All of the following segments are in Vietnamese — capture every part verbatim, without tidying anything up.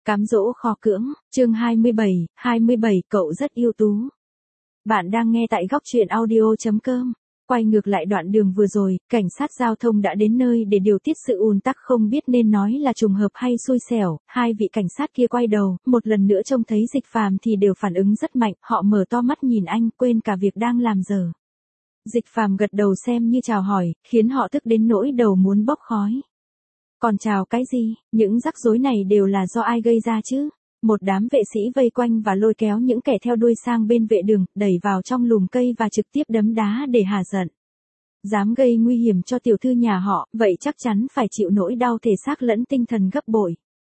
Cám dỗ kho cưỡng, chương hai mươi bảy, hai mươi bảy cậu rất ưu tú. Bạn đang nghe tại góc truyện audio chấm com. Quay ngược lại đoạn đường vừa rồi, cảnh sát giao thông đã đến nơi để điều tiết sự ùn tắc, không biết nên nói là trùng hợp hay xui xẻo. Hai vị cảnh sát kia quay đầu, một lần nữa trông thấy Dịch Phàm thì đều phản ứng rất mạnh, họ mở to mắt nhìn anh, quên cả việc đang làm dở. Dịch Phàm gật đầu xem như chào hỏi, khiến họ tức đến nỗi đầu muốn bốc khói. Còn chào cái gì, những rắc rối này đều là do ai gây ra chứ? Một đám vệ sĩ vây quanh và lôi kéo những kẻ theo đuôi sang bên vệ đường, đẩy vào trong lùm cây và trực tiếp đấm đá để hả giận. Dám gây nguy hiểm cho tiểu thư nhà họ, vậy chắc chắn phải chịu nỗi đau thể xác lẫn tinh thần gấp bội.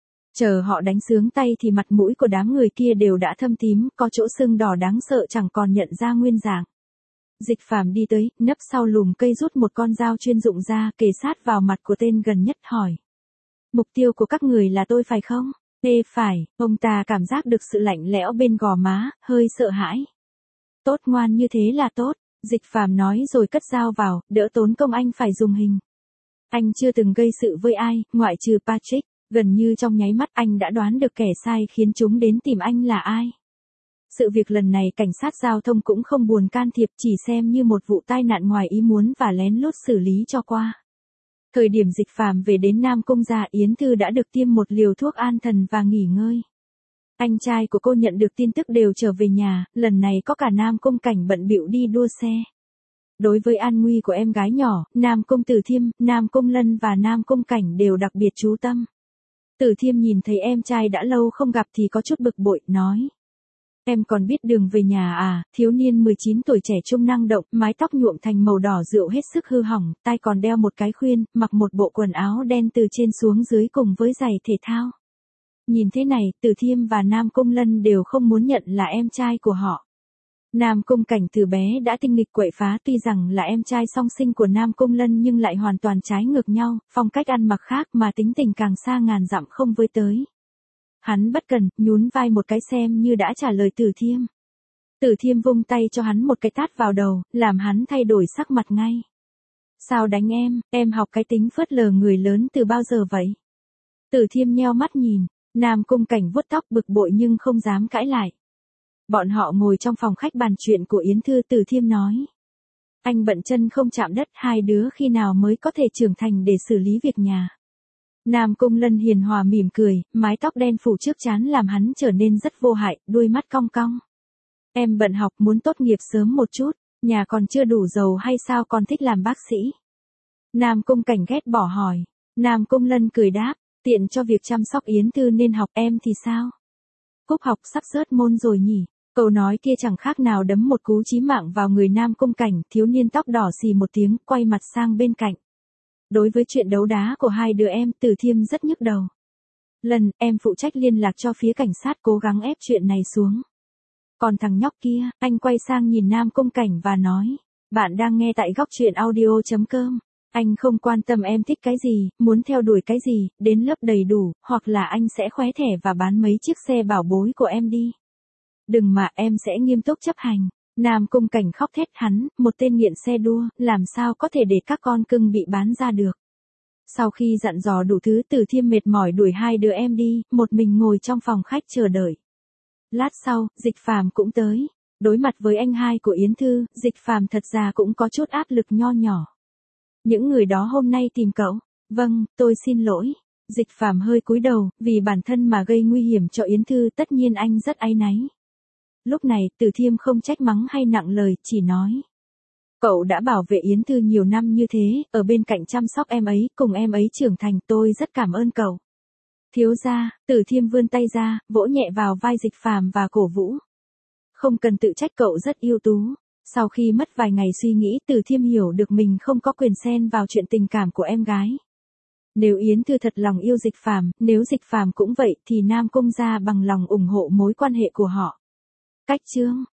Chờ họ đánh sướng tay thì mặt mũi của đám người kia đều đã thâm tím, có chỗ sưng đỏ đáng sợ chẳng còn nhận ra nguyên dạng. Dịch Phàm đi tới, nấp sau lùm cây rút một con dao chuyên dụng ra, kề sát vào mặt của tên gần nhất hỏi. Mục tiêu của các người là tôi phải không? Ê phải, ông ta cảm giác được sự lạnh lẽo bên gò má, hơi sợ hãi. Tốt, ngoan như thế là tốt, Dịch Phàm nói rồi cất dao vào, đỡ tốn công anh phải dùng hình. Anh chưa từng gây sự với ai, ngoại trừ Patrick, gần như trong nháy mắt anh đã đoán được kẻ sai khiến chúng đến tìm anh là ai. Sự việc lần này cảnh sát giao thông cũng không buồn can thiệp, chỉ xem như một vụ tai nạn ngoài ý muốn và lén lút xử lý cho qua. Thời điểm Dịch Phàm về đến Nam Cung gia, Yến Thư đã được tiêm một liều thuốc an thần và nghỉ ngơi. Anh trai của cô nhận được tin tức đều trở về nhà, lần này có cả Nam Cung Cảnh bận bịu đi đua xe. Đối với an nguy của em gái nhỏ, Nam Cung Tử Thiêm, Nam Cung Lân và Nam Cung Cảnh đều đặc biệt chú tâm. Tử Thiêm nhìn thấy em trai đã lâu không gặp thì có chút bực bội, nói. Em còn biết đường về nhà à? Thiếu niên mười chín tuổi trẻ trung năng động, mái tóc nhuộm thành màu đỏ rượu hết sức hư hỏng, tai còn đeo một cái khuyên, mặc một bộ quần áo đen từ trên xuống dưới cùng với giày thể thao. Nhìn thế này, Tử Thiêm và Nam Cung Lân đều không muốn nhận là em trai của họ. Nam Cung Cảnh từ bé đã tinh nghịch quậy phá, tuy rằng là em trai song sinh của Nam Cung Lân nhưng lại hoàn toàn trái ngược nhau, phong cách ăn mặc khác mà tính tình càng xa ngàn dặm không với tới. Hắn bất cần, nhún vai một cái xem như đã trả lời Tử Thiêm. Tử Thiêm vung tay cho hắn một cái tát vào đầu, làm hắn thay đổi sắc mặt ngay. Sao đánh em, em học cái tính phớt lờ người lớn từ bao giờ vậy? Tử Thiêm nheo mắt nhìn, Nam Cung Cảnh vuốt tóc bực bội nhưng không dám cãi lại. Bọn họ ngồi trong phòng khách bàn chuyện của Yến Thư. Tử Thiêm nói. Anh bận chân không chạm đất, hai đứa khi nào mới có thể trưởng thành để xử lý việc nhà. Nam Cung Lân hiền hòa mỉm cười, mái tóc đen phủ trước trán làm hắn trở nên rất vô hại, đuôi mắt cong cong. Em bận học, muốn tốt nghiệp sớm một chút, nhà còn chưa đủ giàu hay sao còn thích làm bác sĩ? Nam Cung Cảnh ghét bỏ hỏi. Nam Cung Lân cười đáp, tiện cho việc chăm sóc Yến Thư nên học, em thì sao? Cúp học sắp rớt môn rồi nhỉ? Câu nói kia chẳng khác nào đấm một cú chí mạng vào người Nam Cung Cảnh, thiếu niên tóc đỏ xì một tiếng, quay mặt sang bên cạnh. Đối với chuyện đấu đá của hai đứa em, Tử Thiêm rất nhức đầu. Lần, em phụ trách liên lạc cho phía cảnh sát cố gắng ép chuyện này xuống. Còn thằng nhóc kia, anh quay sang nhìn Nam Cung Cảnh và nói. Bạn đang nghe tại góc truyện audio chấm com. Anh không quan tâm em thích cái gì, muốn theo đuổi cái gì, đến lớp đầy đủ, hoặc là anh sẽ khóe thẻ và bán mấy chiếc xe bảo bối của em đi. Đừng mà, em sẽ nghiêm túc chấp hành. Nam Cung Cảnh khóc thét, hắn, một tên nghiện xe đua, làm sao có thể để các con cưng bị bán ra được. Sau khi dặn dò đủ thứ, Tử Thiêm mệt mỏi đuổi hai đứa em đi, một mình ngồi trong phòng khách chờ đợi. Lát sau, Dịch Phàm cũng tới. Đối mặt với anh hai của Yến Thư, Dịch Phàm thật ra cũng có chút áp lực nho nhỏ. Những người đó hôm nay tìm cậu. Vâng, tôi xin lỗi. Dịch Phàm hơi cúi đầu, vì bản thân mà gây nguy hiểm cho Yến Thư tất nhiên anh rất áy náy. Lúc này, Tử Thiêm không trách mắng hay nặng lời, chỉ nói. Cậu đã bảo vệ Yến Thư nhiều năm như thế, ở bên cạnh chăm sóc em ấy, cùng em ấy trưởng thành, tôi rất cảm ơn cậu. Thiếu gia, Tử Thiêm vươn tay ra, vỗ nhẹ vào vai Dịch Phàm và cổ vũ. Không cần tự trách, cậu rất ưu tú. Sau khi mất vài ngày suy nghĩ, Tử Thiêm hiểu được mình không có quyền xen vào chuyện tình cảm của em gái. Nếu Yến Thư thật lòng yêu Dịch Phàm, nếu Dịch Phàm cũng vậy thì Nam Cung gia bằng lòng ủng hộ mối quan hệ của họ. Cách chương